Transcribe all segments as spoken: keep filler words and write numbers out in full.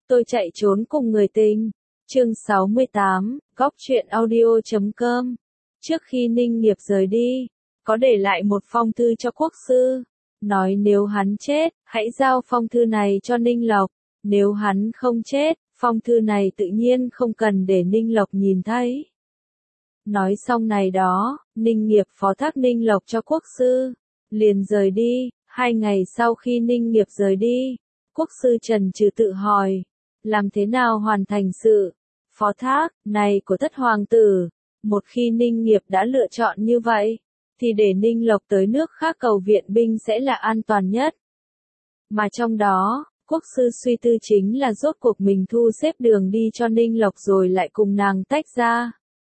Tôi chạy trốn cùng người tình. Chương sáu mươi tám, góc truyện audio chấm com. Trước khi Ninh Nghiệp rời đi, có để lại một phong thư cho quốc sư, nói nếu hắn chết, hãy giao phong thư này cho Ninh Lộc, nếu hắn không chết, phong thư này tự nhiên không cần để Ninh Lộc nhìn thấy. Nói xong này đó, Ninh Nghiệp phó thác Ninh Lộc cho quốc sư, liền rời đi. Hai ngày sau khi Ninh Nghiệp rời đi, quốc sư trần trừ tự hỏi, làm thế nào hoàn thành sự phó thác này của thất hoàng tử. Một khi Ninh Nghiệp đã lựa chọn như vậy, thì để Ninh Lộc tới nước khác cầu viện binh sẽ là an toàn nhất. Mà trong đó, quốc sư suy tư chính là rốt cuộc mình thu xếp đường đi cho Ninh Lộc rồi lại cùng nàng tách ra.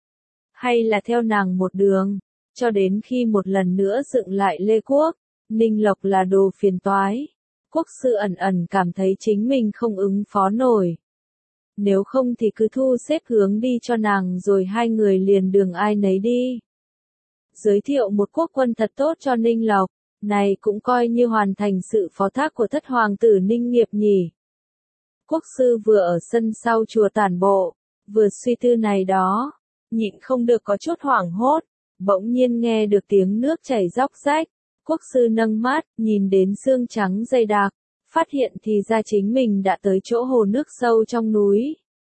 Hay là theo nàng một đường, cho đến khi một lần nữa dựng lại Lê Quốc, Ninh Lộc là đồ phiền toái. Quốc sư ẩn ẩn cảm thấy chính mình không ứng phó nổi. Nếu không thì cứ thu xếp hướng đi cho nàng rồi hai người liền đường ai nấy đi. Giới thiệu một quốc quân thật tốt cho Ninh Lộc, này cũng coi như hoàn thành sự phó thác của thất hoàng tử Ninh Nghiệp nhỉ. Quốc sư vừa ở sân sau chùa tản bộ, vừa suy tư này đó, nhịn không được có chút hoảng hốt, bỗng nhiên nghe được tiếng nước chảy róc rách. Quốc sư nâng mắt, nhìn đến xương trắng dày đặc, phát hiện thì ra chính mình đã tới chỗ hồ nước sâu trong núi.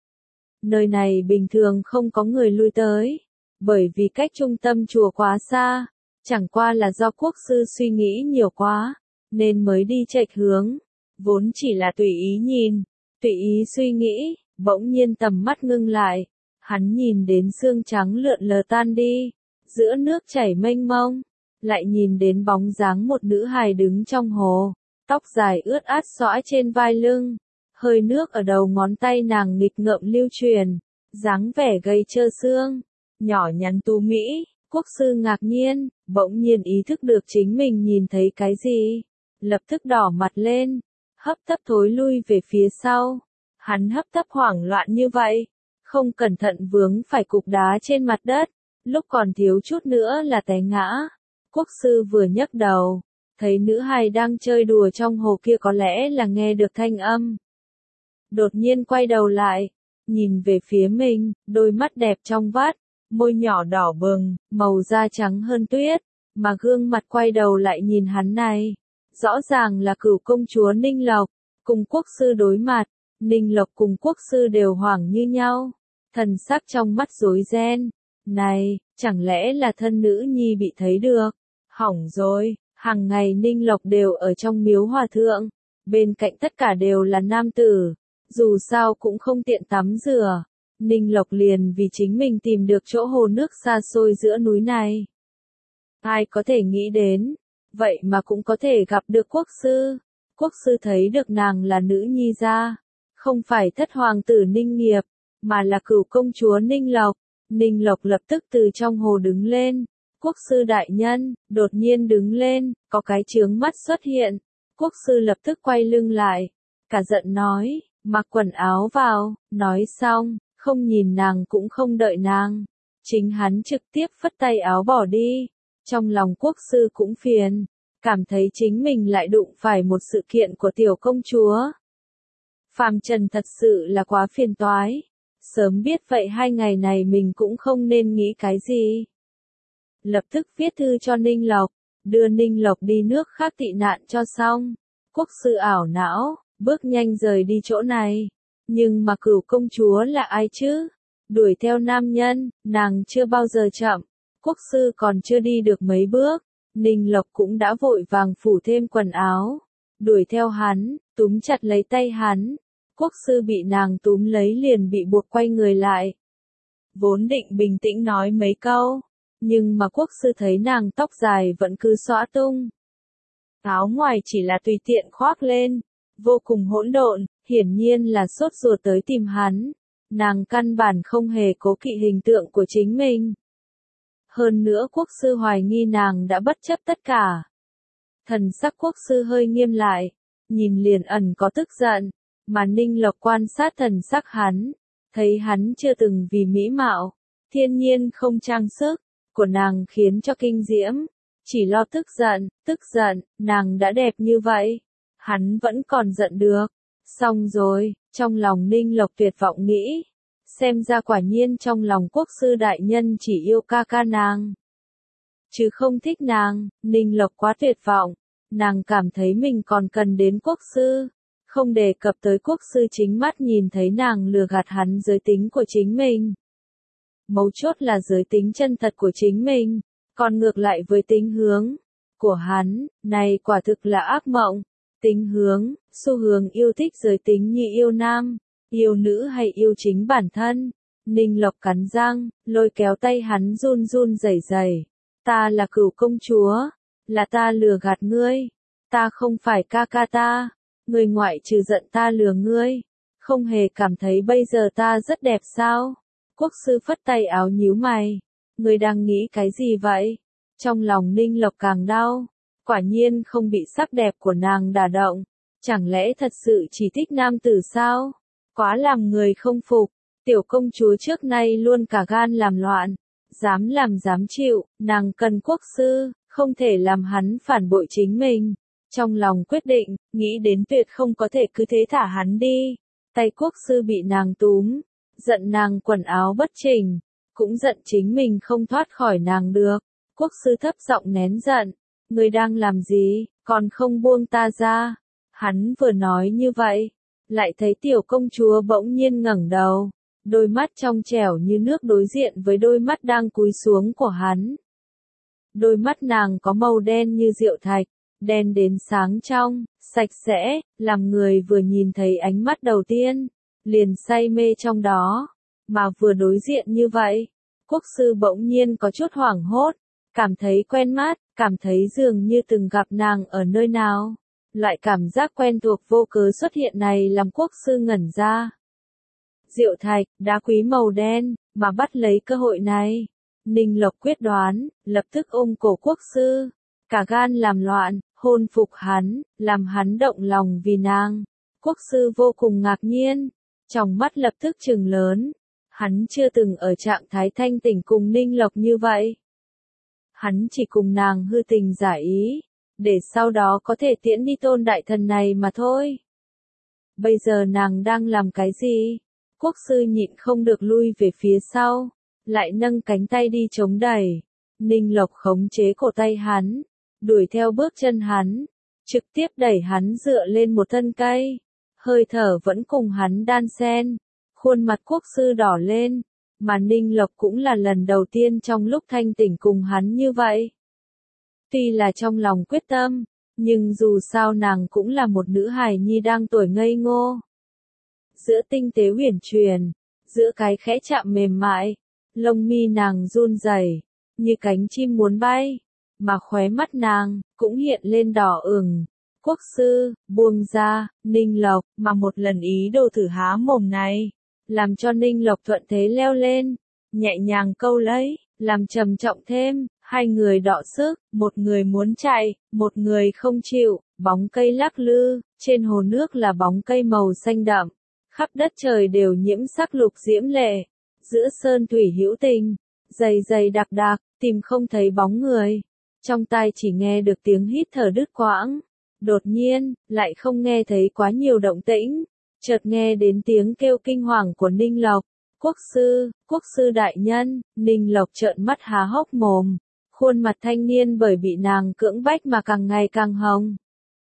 Nơi này bình thường không có người lui tới, bởi vì cách trung tâm chùa quá xa, chẳng qua là do quốc sư suy nghĩ nhiều quá, nên mới đi chệch hướng, vốn chỉ là tùy ý nhìn, tùy ý suy nghĩ, bỗng nhiên tầm mắt ngưng lại, hắn nhìn đến xương trắng lượn lờ tan đi, giữa nước chảy mênh mông. Lại nhìn đến bóng dáng một nữ hài đứng trong hồ, tóc dài ướt át xõa trên vai lưng, hơi nước ở đầu ngón tay nàng nghịch ngợm lưu truyền, dáng vẻ gầy trơ xương, nhỏ nhắn tú mỹ. Quốc sư ngạc nhiên, bỗng nhiên ý thức được chính mình nhìn thấy cái gì, lập tức đỏ mặt lên, hấp tấp thối lui về phía sau. Hắn hấp tấp hoảng loạn như vậy, không cẩn thận vướng phải cục đá trên mặt đất, lúc còn thiếu chút nữa là té ngã. Quốc sư vừa nhấc đầu, thấy nữ hài đang chơi đùa trong hồ kia có lẽ là nghe được thanh âm. Đột nhiên quay đầu lại, nhìn về phía mình, đôi mắt đẹp trong vắt, môi nhỏ đỏ bừng, màu da trắng hơn tuyết, mà gương mặt quay đầu lại nhìn hắn này. Rõ ràng là Cửu công chúa Ninh Lộc, cùng quốc sư đối mặt, Ninh Lộc cùng quốc sư đều hoảng như nhau, thần sắc trong mắt rối ren. Này, chẳng lẽ là thân nữ nhi bị thấy được? Hỏng rồi, hàng ngày Ninh Lộc đều ở trong miếu hòa thượng, bên cạnh tất cả đều là nam tử, dù sao cũng không tiện tắm rửa. Ninh Lộc liền vì chính mình tìm được chỗ hồ nước xa xôi giữa núi này. Ai có thể nghĩ đến, vậy mà cũng có thể gặp được quốc sư. Quốc sư thấy được nàng là nữ nhi gia, không phải thất hoàng tử Ninh Nghiệp, mà là Cửu công chúa Ninh Lộc. Ninh Lộc lập tức từ trong hồ đứng lên. Quốc sư đại nhân, đột nhiên đứng lên, có cái chướng mắt xuất hiện. Quốc sư lập tức quay lưng lại, cả giận nói, mặc quần áo vào. Nói xong, không nhìn nàng cũng không đợi nàng, chính hắn trực tiếp phất tay áo bỏ đi. Trong lòng quốc sư cũng phiền, cảm thấy chính mình lại đụng phải một sự kiện của tiểu công chúa. Phàm trần thật sự là quá phiền toái. Sớm biết vậy hai ngày này mình cũng không nên nghĩ cái gì. Lập tức viết thư cho Ninh Lộc, đưa Ninh Lộc đi nước khác tị nạn cho xong. Quốc sư ảo não, bước nhanh rời đi chỗ này. Nhưng mà Cửu công chúa là ai chứ? Đuổi theo nam nhân, nàng chưa bao giờ chậm. Quốc sư còn chưa đi được mấy bước, Ninh Lộc cũng đã vội vàng phủ thêm quần áo, đuổi theo hắn, túm chặt lấy tay hắn. Quốc sư bị nàng túm lấy liền bị buộc quay người lại. Vốn định bình tĩnh nói mấy câu, nhưng mà quốc sư thấy nàng tóc dài vẫn cứ xõa tung. Áo ngoài chỉ là tùy tiện khoác lên, vô cùng hỗn độn, hiển nhiên là sốt ruột tới tìm hắn. Nàng căn bản không hề cố kỵ hình tượng của chính mình. Hơn nữa quốc sư hoài nghi nàng đã bất chấp tất cả. Thần sắc quốc sư hơi nghiêm lại, nhìn liền ẩn có tức giận. Mà Ninh Lộc quan sát thần sắc hắn, thấy hắn chưa từng vì mỹ mạo, thiên nhiên không trang sức, của nàng khiến cho kinh diễm, chỉ lo tức giận, tức giận, nàng đã đẹp như vậy, hắn vẫn còn giận được, Xong rồi, trong lòng Ninh Lộc tuyệt vọng nghĩ. Xem ra quả nhiên trong lòng quốc sư đại nhân chỉ yêu ca ca nàng, chứ không thích nàng. Ninh Lộc quá tuyệt vọng. Nàng cảm thấy mình còn cần đến quốc sư. Không đề cập tới quốc sư chính mắt nhìn thấy nàng lừa gạt hắn giới tính của chính mình. Mấu chốt là giới tính chân thật của chính mình, còn ngược lại với tính hướng của hắn, này quả thực là ác mộng. Tính hướng, xu hướng yêu thích giới tính như yêu nam, yêu nữ hay yêu chính bản thân. Ninh Lộc cắn răng, lôi kéo tay hắn run run rẩy rẩy. Ta là Cửu công chúa, là ta lừa gạt ngươi, ta không phải ca ca ta, ngươi ngoại trừ giận ta lừa ngươi, không hề cảm thấy bây giờ ta rất đẹp sao? Quốc sư phất tay áo nhíu mày, ngươi đang nghĩ cái gì vậy? Trong lòng Ninh Lộc càng đau, quả nhiên không bị sắc đẹp của nàng đả động, chẳng lẽ thật sự chỉ thích nam tử sao? Quá làm người không phục, tiểu công chúa trước nay luôn cả gan làm loạn, dám làm dám chịu, nàng cần quốc sư, không thể làm hắn phản bội chính mình. Trong lòng quyết định, nghĩ đến tuyệt không có thể cứ thế thả hắn đi. Tay quốc sư bị nàng túm, giận nàng quần áo bất chỉnh, cũng giận chính mình không thoát khỏi nàng được. Quốc sư thấp giọng nén giận, ngươi đang làm gì, còn không buông ta ra. Hắn vừa nói như vậy, lại thấy tiểu công chúa bỗng nhiên ngẩng đầu, đôi mắt trong trẻo như nước đối diện với đôi mắt đang cúi xuống của hắn. Đôi mắt nàng có màu đen như rượu thạch, đen đến sáng trong, sạch sẽ, làm người vừa nhìn thấy ánh mắt đầu tiên, liền say mê trong đó. Mà vừa đối diện như vậy, quốc sư bỗng nhiên có chút hoảng hốt, cảm thấy quen mắt, cảm thấy dường như từng gặp nàng ở nơi nào. Loại cảm giác quen thuộc vô cớ xuất hiện này làm quốc sư ngẩn ra. Diệu thạch, đá quý màu đen, mà bắt lấy cơ hội này. Ninh Lộc quyết đoán, lập tức ôm cổ quốc sư, cả gan làm loạn, hôn phục hắn, làm hắn động lòng vì nàng. Quốc sư vô cùng ngạc nhiên, trong mắt lập tức trừng lớn. Hắn chưa từng ở trạng thái thanh tỉnh cùng Ninh Lộc như vậy. Hắn chỉ cùng nàng hư tình giả ý, để sau đó có thể tiễn đi tôn đại thần này mà thôi. Bây giờ nàng đang làm cái gì? Quốc sư nhịn không được lui về phía sau, lại nâng cánh tay đi chống đẩy. Ninh Lộc khống chế cổ tay hắn, đuổi theo bước chân hắn, trực tiếp đẩy hắn dựa lên một thân cây. Hơi thở vẫn cùng hắn đan xen, khuôn mặt quốc sư đỏ lên, mà Ninh Lộc cũng là lần đầu tiên trong lúc thanh tỉnh cùng hắn như vậy. Tuy là trong lòng quyết tâm, nhưng dù sao nàng cũng là một nữ hài nhi đang tuổi ngây ngô. Giữa tinh tế huyền truyền, giữa cái khẽ chạm mềm mại, lông mi nàng run rẩy, như cánh chim muốn bay, mà khóe mắt nàng cũng hiện lên đỏ ửng. Quốc sư, buông ra, Ninh Lộc, mà một lần ý đồ thử há mồm này, làm cho Ninh Lộc thuận thế leo lên, nhẹ nhàng câu lấy, làm trầm trọng thêm, hai người đọ sức, một người muốn chạy, một người không chịu, bóng cây lắc lư, trên hồ nước là bóng cây màu xanh đậm, khắp đất trời đều nhiễm sắc lục diễm lệ, giữa sơn thủy hữu tình, dày dày đặc đặc, tìm không thấy bóng người, trong tai chỉ nghe được tiếng hít thở đứt quãng. Đột nhiên, lại không nghe thấy quá nhiều động tĩnh, chợt nghe đến tiếng kêu kinh hoàng của Ninh Lộc. Quốc sư, quốc sư đại nhân. Ninh Lộc trợn mắt há hốc mồm, khuôn mặt thanh niên bởi bị nàng cưỡng bách mà càng ngày càng hồng.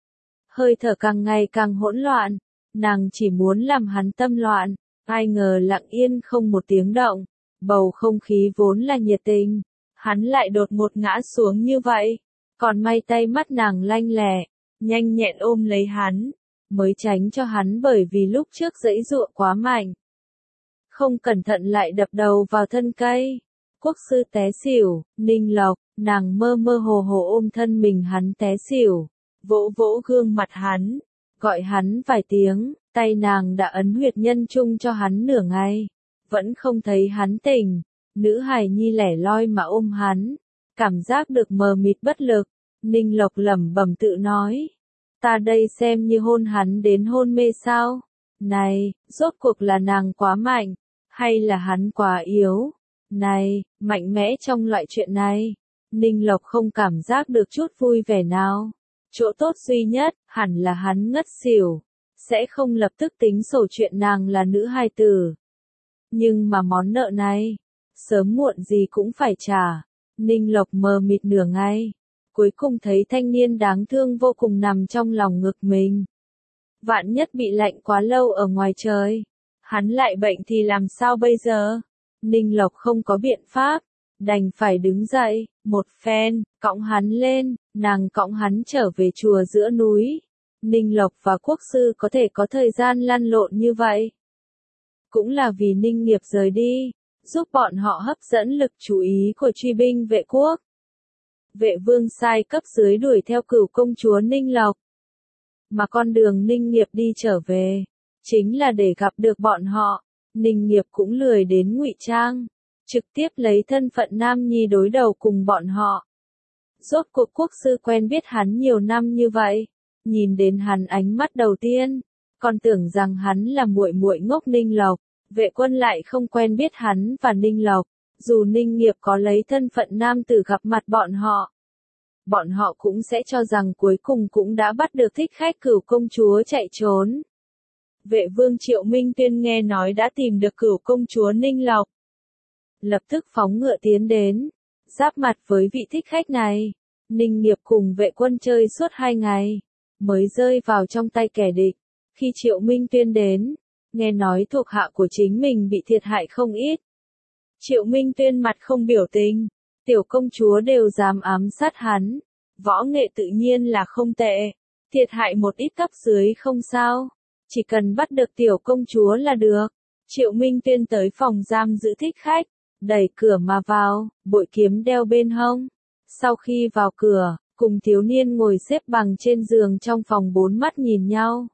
Hơi thở càng ngày càng hỗn loạn, nàng chỉ muốn làm hắn tâm loạn, ai ngờ lặng yên không một tiếng động, bầu không khí vốn là nhiệt tình, hắn lại đột ngột ngã xuống như vậy, còn may tay mắt nàng lanh lẹ, nhanh nhẹn ôm lấy hắn, mới tránh cho hắn bởi vì lúc trước giãy giụa quá mạnh. Không cẩn thận lại đập đầu vào thân cây. Quốc sư té xỉu, Ninh Lộc, nàng mơ mơ hồ hồ ôm thân mình hắn té xỉu, vỗ vỗ gương mặt hắn, gọi hắn vài tiếng, tay nàng đã ấn huyệt nhân trung cho hắn nửa ngày, vẫn không thấy hắn tỉnh. Nữ hài nhi lẻ loi mà ôm hắn, cảm giác được mờ mịt bất lực. Ninh Lộc lẩm bẩm tự nói, ta đây xem như hôn hắn đến hôn mê sao? Này, rốt cuộc là nàng quá mạnh, hay là hắn quá yếu? Này, mạnh mẽ trong loại chuyện này, Ninh Lộc không cảm giác được chút vui vẻ nào. Chỗ tốt duy nhất, hẳn là hắn ngất xỉu. sẽ không lập tức tính sổ chuyện nàng là nữ hài tử. Nhưng mà món nợ này, sớm muộn gì cũng phải trả. Ninh Lộc mờ mịt nửa ngày, cuối cùng thấy thanh niên đáng thương vô cùng nằm trong lòng ngực mình. Vạn nhất bị lạnh quá lâu ở ngoài trời, hắn lại bệnh thì làm sao bây giờ? Ninh Lộc không có biện pháp, đành phải đứng dậy, một phen, cõng hắn lên, nàng cõng hắn trở về chùa giữa núi. Ninh Lộc và Quốc sư có thể có thời gian lăn lộn như vậy, cũng là vì Ninh Nghiệp rời đi, giúp bọn họ hấp dẫn lực chú ý của truy binh vệ quốc. Vệ vương sai cấp dưới đuổi theo Cửu công chúa Ninh Lộc, mà con đường Ninh Nghiệp đi trở về, chính là để gặp được bọn họ. Ninh Nghiệp cũng lười đến ngụy trang, trực tiếp lấy thân phận nam nhi đối đầu cùng bọn họ. Rốt cuộc Quốc sư quen biết hắn nhiều năm như vậy, nhìn đến hắn ánh mắt đầu tiên, còn tưởng rằng hắn là muội muội ngốc Ninh Lộc. Vệ quân lại không quen biết hắn và Ninh Lộc, dù Ninh Nghiệp có lấy thân phận nam tử gặp mặt bọn họ, bọn họ cũng sẽ cho rằng cuối cùng cũng đã bắt được thích khách Cửu công chúa chạy trốn. Vệ vương Triệu Minh Tuyên nghe nói đã tìm được Cửu công chúa Ninh Lộc, lập tức phóng ngựa tiến đến, giáp mặt với vị thích khách này. Ninh Nghiệp cùng vệ quân chơi suốt hai ngày, mới rơi vào trong tay kẻ địch. Khi Triệu Minh Tuyên đến, nghe nói thuộc hạ của chính mình bị thiệt hại không ít. Triệu Minh Tuyên mặt không biểu tình, tiểu công chúa đều dám ám sát hắn, võ nghệ tự nhiên là không tệ, thiệt hại một ít cấp dưới không sao, chỉ cần bắt được tiểu công chúa là được. Triệu Minh Tuyên tới phòng giam giữ thích khách, đẩy cửa mà vào, bội kiếm đeo bên hông. Sau khi vào cửa, cùng thiếu niên ngồi xếp bằng trên giường trong phòng bốn mắt nhìn nhau.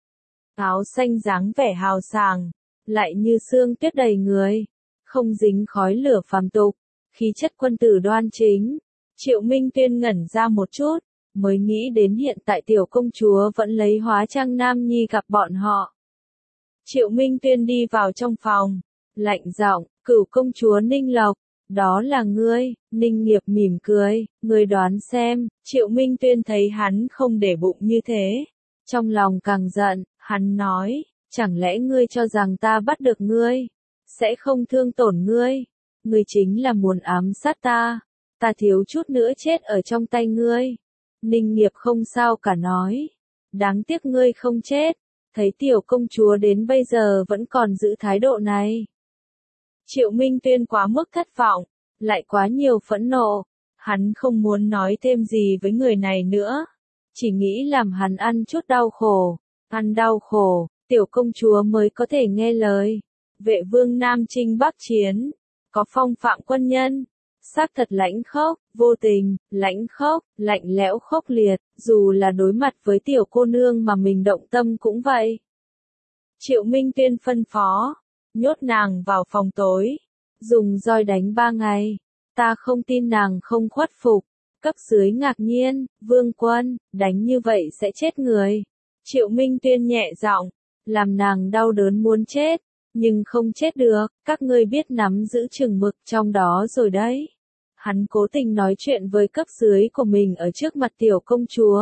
Áo xanh dáng vẻ hào sảng, lại như sương tuyết đầy người, không dính khói lửa phàm tục, khí chất quân tử đoan chính. Triệu Minh Tuyên ngẩn ra một chút, mới nghĩ đến hiện tại tiểu công chúa vẫn lấy hóa trang nam nhi gặp bọn họ. Triệu Minh Tuyên đi vào trong phòng, lạnh giọng, Cửu công chúa Ninh Lộc, đó là ngươi. Ninh Nghiệp mỉm cười, ngươi đoán xem. Triệu Minh Tuyên thấy hắn không để bụng như thế, trong lòng càng giận, hắn nói, chẳng lẽ ngươi cho rằng ta bắt được ngươi, sẽ không thương tổn ngươi, ngươi chính là muốn ám sát ta, ta thiếu chút nữa chết ở trong tay ngươi. Ninh Nghiệp không sao cả nói, đáng tiếc ngươi không chết, thấy tiểu công chúa đến bây giờ vẫn còn giữ thái độ này. Triệu Minh Tuyên quá mức thất vọng, lại quá nhiều phẫn nộ, hắn không muốn nói thêm gì với người này nữa, chỉ nghĩ làm hắn ăn chút đau khổ, ăn đau khổ, tiểu công chúa mới có thể nghe lời. Vệ vương Nam Chinh Bắc Chiến, có phong phạm quân nhân, xác thật lãnh khốc, vô tình, lãnh khốc, lạnh lẽo khốc liệt, dù là đối mặt với tiểu cô nương mà mình động tâm cũng vậy. Triệu Minh Tuyên phân phó, nhốt nàng vào phòng tối, dùng roi đánh ba ngày, ta không tin nàng không khuất phục. Cấp dưới ngạc nhiên, vương quân, đánh như vậy sẽ chết người. Triệu Minh Tuyên nhẹ giọng, làm nàng đau đớn muốn chết, nhưng không chết được, các ngươi biết nắm giữ chừng mực trong đó rồi đấy. Hắn cố tình nói chuyện với cấp dưới của mình ở trước mặt tiểu công chúa,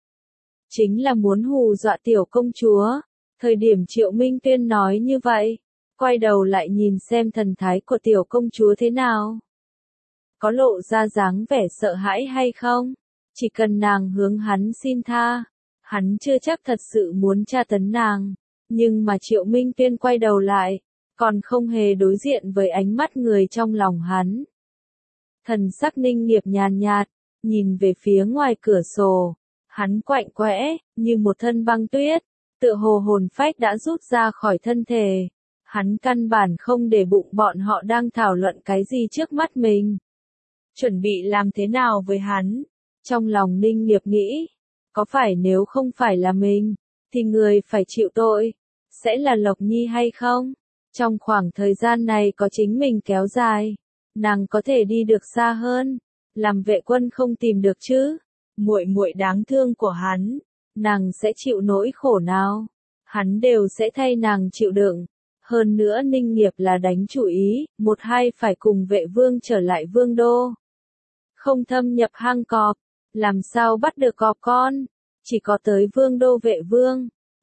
chính là muốn hù dọa tiểu công chúa. Thời điểm Triệu Minh Tuyên nói như vậy, quay đầu lại nhìn xem thần thái của tiểu công chúa thế nào, có lộ ra dáng vẻ sợ hãi hay không. Chỉ cần nàng hướng hắn xin tha, hắn chưa chắc thật sự muốn tra tấn nàng. Nhưng mà Triệu Minh Tuyên quay đầu lại, còn không hề đối diện với ánh mắt người trong lòng hắn. Thần sắc Ninh Nghiệp nhàn nhạt, nhìn về phía ngoài cửa sổ, hắn quạnh quẽ, như một thân băng tuyết, tựa hồ hồn phách đã rút ra khỏi thân thể. Hắn căn bản không để bụng bọn họ đang thảo luận cái gì trước mắt mình. Chuẩn bị làm thế nào với hắn? Trong lòng Ninh Nghiệp nghĩ, có phải nếu không phải là mình, thì người phải chịu tội, sẽ là Lộc Nhi hay không? Trong khoảng thời gian này có chính mình kéo dài, nàng có thể đi được xa hơn, làm vệ quân không tìm được chứ? Muội muội đáng thương của hắn, nàng sẽ chịu nỗi khổ nào? Hắn đều sẽ thay nàng chịu đựng. Hơn nữa Ninh Nghiệp là đánh chủ ý, một hai phải cùng vệ vương trở lại vương đô. Không thâm nhập hang cọp, làm sao bắt được cọp con, chỉ có tới vương đô vệ vương.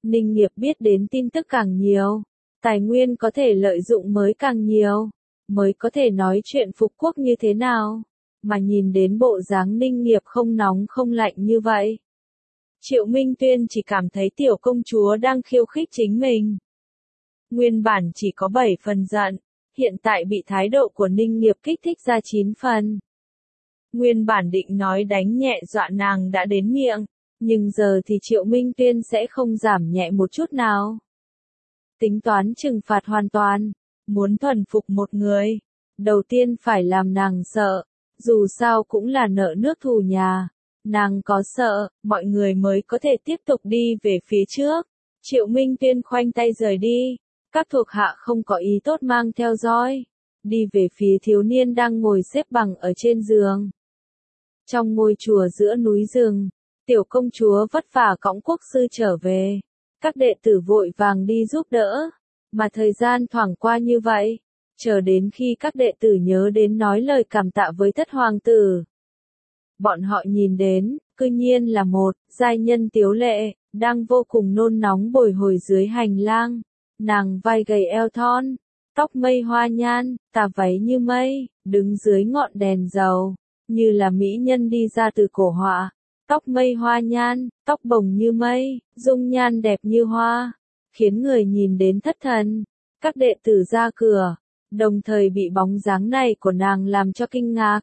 Ninh Nghiệp biết đến tin tức càng nhiều, tài nguyên có thể lợi dụng mới càng nhiều, mới có thể nói chuyện phục quốc như thế nào, mà nhìn đến bộ dáng Ninh Nghiệp không nóng không lạnh như vậy. Triệu Minh Tuyên chỉ cảm thấy tiểu công chúa đang khiêu khích chính mình. Nguyên bản chỉ có bảy phần giận, hiện tại bị thái độ của Ninh Nghiệp kích thích ra chín phần. Nguyên bản định nói đánh nhẹ dọa nàng đã đến miệng, nhưng giờ thì Triệu Minh Tuyên sẽ không giảm nhẹ một chút nào. Tính toán trừng phạt hoàn toàn, muốn thuần phục một người, đầu tiên phải làm nàng sợ, dù sao cũng là nợ nước thù nhà. Nàng có sợ, mọi người mới có thể tiếp tục đi về phía trước. Triệu Minh Tuyên khoanh tay rời đi, các thuộc hạ không có ý tốt mang theo dõi, đi về phía thiếu niên đang ngồi xếp bằng ở trên giường. Trong ngôi chùa giữa núi rừng, tiểu công chúa vất vả cõng quốc sư trở về, các đệ tử vội vàng đi giúp đỡ, mà thời gian thoảng qua như vậy, chờ đến khi các đệ tử nhớ đến nói lời cảm tạ với thất hoàng tử. Bọn họ nhìn đến, cư nhiên là một giai nhân tiếu lệ, đang vô cùng nôn nóng bồi hồi dưới hành lang. Nàng vai gầy eo thon, tóc mây hoa nhan, tà váy như mây, đứng dưới ngọn đèn dầu, như là mỹ nhân đi ra từ cổ họa. Tóc mây hoa nhan, tóc bồng như mây, dung nhan đẹp như hoa, khiến người nhìn đến thất thần. Các đệ tử ra cửa, đồng thời bị bóng dáng này của nàng làm cho kinh ngạc.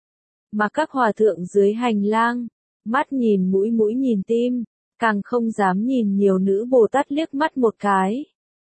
Mà các hòa thượng dưới hành lang, mắt nhìn mũi mũi nhìn tim, càng không dám nhìn nhiều nữ Bồ Tát liếc mắt một cái.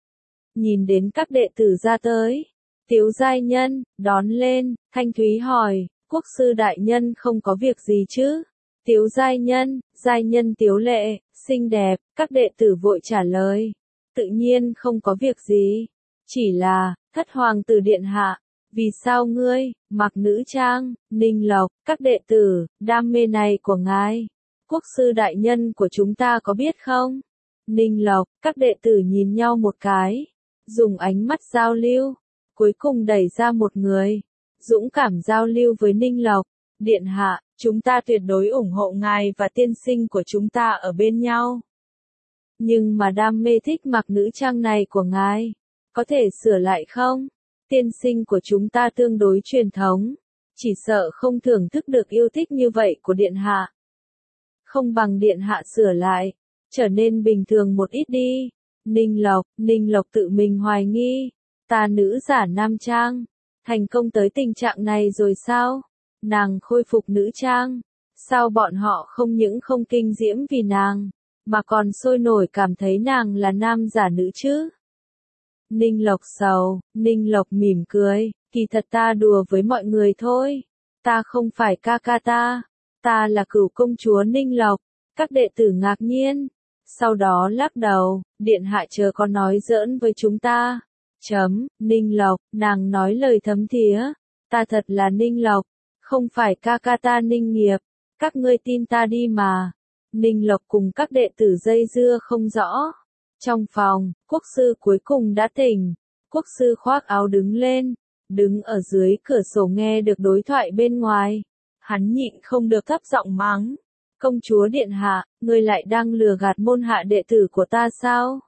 Nhìn đến các đệ tử ra tới, Tiếu giai nhân, đón lên, thanh thúy hỏi, quốc sư đại nhân không có việc gì chứ? Tiếu giai nhân, giai nhân tiếu lệ, xinh đẹp, các đệ tử vội trả lời. Tự nhiên không có việc gì, chỉ là, thất hoàng tử điện hạ. Vì sao ngươi, mặc nữ trang, Ninh Lộc, các đệ tử, đam mê này của ngài, quốc sư đại nhân của chúng ta có biết không? Ninh Lộc, các đệ tử nhìn nhau một cái, dùng ánh mắt giao lưu, cuối cùng đẩy ra một người, dũng cảm giao lưu với Ninh Lộc. Điện hạ, chúng ta tuyệt đối ủng hộ ngài và tiên sinh của chúng ta ở bên nhau. Nhưng mà đam mê thích mặc nữ trang này của ngài, có thể sửa lại không? Tiên sinh của chúng ta tương đối truyền thống, chỉ sợ không thưởng thức được yêu thích như vậy của điện hạ. Không bằng điện hạ sửa lại, trở nên bình thường một ít đi. Ninh Lộc, Ninh Lộc tự mình hoài nghi, ta nữ giả nam trang, thành công tới tình trạng này rồi sao? Nàng khôi phục nữ trang, sao bọn họ không những không kinh diễm vì nàng, mà còn sôi nổi cảm thấy nàng là nam giả nữ chứ? Ninh Lộc sầu, Ninh Lộc mỉm cười, kỳ thật ta đùa với mọi người thôi, ta không phải ca ca ta, ta là cửu công chúa Ninh Lộc. Các đệ tử ngạc nhiên, sau đó lắc đầu, điện hạ chờ có nói giỡn với chúng ta. Chấm, Ninh Lộc, nàng nói lời thấm thía, ta thật là Ninh Lộc, không phải ca ca ta Ninh Nghiệp, các ngươi tin ta đi mà. Ninh Lộc cùng các đệ tử dây dưa không rõ. Trong phòng, quốc sư cuối cùng đã tỉnh, quốc sư khoác áo đứng lên, đứng ở dưới cửa sổ nghe được đối thoại bên ngoài. Hắn nhịn không được thấp giọng mắng, công chúa điện hạ, ngươi lại đang lừa gạt môn hạ đệ tử của ta sao?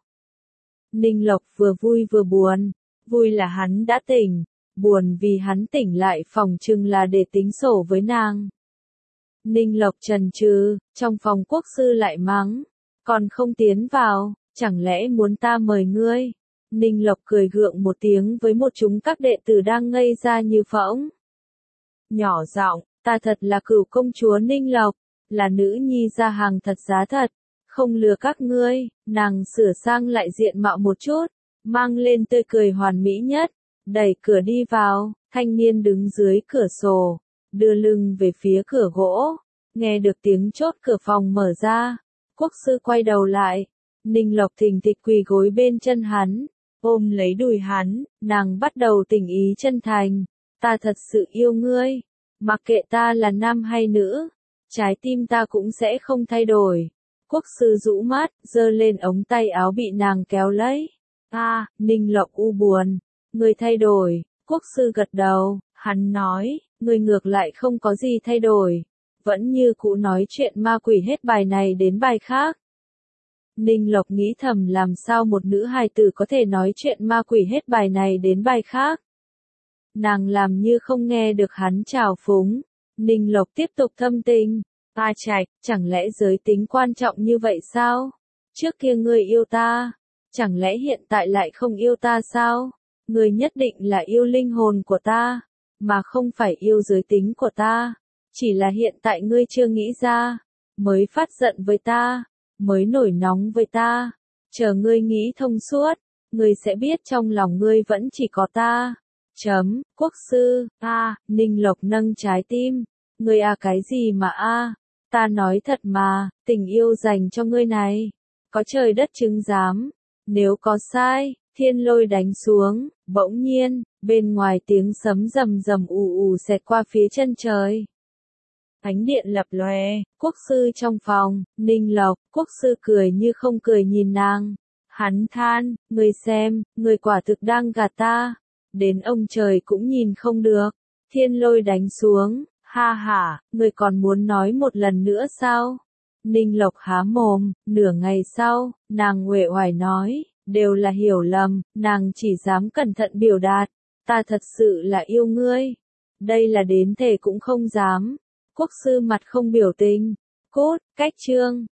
Ninh Lộc vừa vui vừa buồn, vui là hắn đã tỉnh, buồn vì hắn tỉnh lại phòng chừng là để tính sổ với nàng. Ninh Lộc chần chừ, trong phòng quốc sư lại mắng, còn không tiến vào, chẳng lẽ muốn ta mời ngươi? Ninh Lộc cười gượng một tiếng với một chúng các đệ tử đang ngây ra như phỗng. Nhỏ giọng, ta thật là cửu công chúa Ninh Lộc, là nữ nhi ra hàng thật giá thật, không lừa các ngươi. Nàng sửa sang lại diện mạo một chút, mang lên tươi cười hoàn mỹ nhất, đẩy cửa đi vào. Thanh niên đứng dưới cửa sổ, đưa lưng về phía cửa gỗ, nghe được tiếng chốt cửa phòng mở ra. Quốc sư quay đầu lại, Ninh Lộc thình thịch quỳ gối bên chân hắn, ôm lấy đùi hắn, nàng bắt đầu tình ý chân thành, ta thật sự yêu ngươi, mặc kệ ta là nam hay nữ, trái tim ta cũng sẽ không thay đổi. Quốc sư rũ mắt, giơ lên ống tay áo bị nàng kéo lấy. A, à, Ninh Lộc u buồn, ngươi thay đổi. Quốc sư gật đầu, hắn nói, ngươi ngược lại không có gì thay đổi, vẫn như cũ nói chuyện ma quỷ hết bài này đến bài khác. Ninh Lộc nghĩ thầm làm sao một nữ hài tử có thể nói chuyện ma quỷ hết bài này đến bài khác. Nàng làm như không nghe được hắn trào phúng. Ninh Lộc tiếp tục thâm tình. A Trạch, chẳng lẽ giới tính quan trọng như vậy sao? Trước kia ngươi yêu ta, chẳng lẽ hiện tại lại không yêu ta sao? Ngươi nhất định là yêu linh hồn của ta, mà không phải yêu giới tính của ta. Chỉ là hiện tại ngươi chưa nghĩ ra, mới phát giận với ta, mới nổi nóng với ta. Chờ ngươi nghĩ thông suốt, ngươi sẽ biết trong lòng ngươi vẫn chỉ có ta. Chấm, quốc sư, a, Ninh Lộc nâng trái tim. Ngươi a cái gì mà a? Ta nói thật mà, tình yêu dành cho ngươi này. Có trời đất chứng giám. Nếu có sai, thiên lôi đánh xuống. Bỗng nhiên, bên ngoài tiếng sấm rầm rầm ù ù xẹt qua phía chân trời. Ánh điện lập lòe, quốc sư trong phòng, Ninh Lộc, quốc sư cười như không cười nhìn nàng. Hắn than, ngươi xem, ngươi quả thực đang gạt ta. Đến ông trời cũng nhìn không được. Thiên lôi đánh xuống, ha ha, ngươi còn muốn nói một lần nữa sao? Ninh Lộc há mồm, nửa ngày sau, nàng uể oải nói, đều là hiểu lầm, nàng chỉ dám cẩn thận biểu đạt. Ta thật sự là yêu ngươi. Đây là đến thể cũng không dám. Quốc sư mặt không biểu tình. Cốt, cách chương.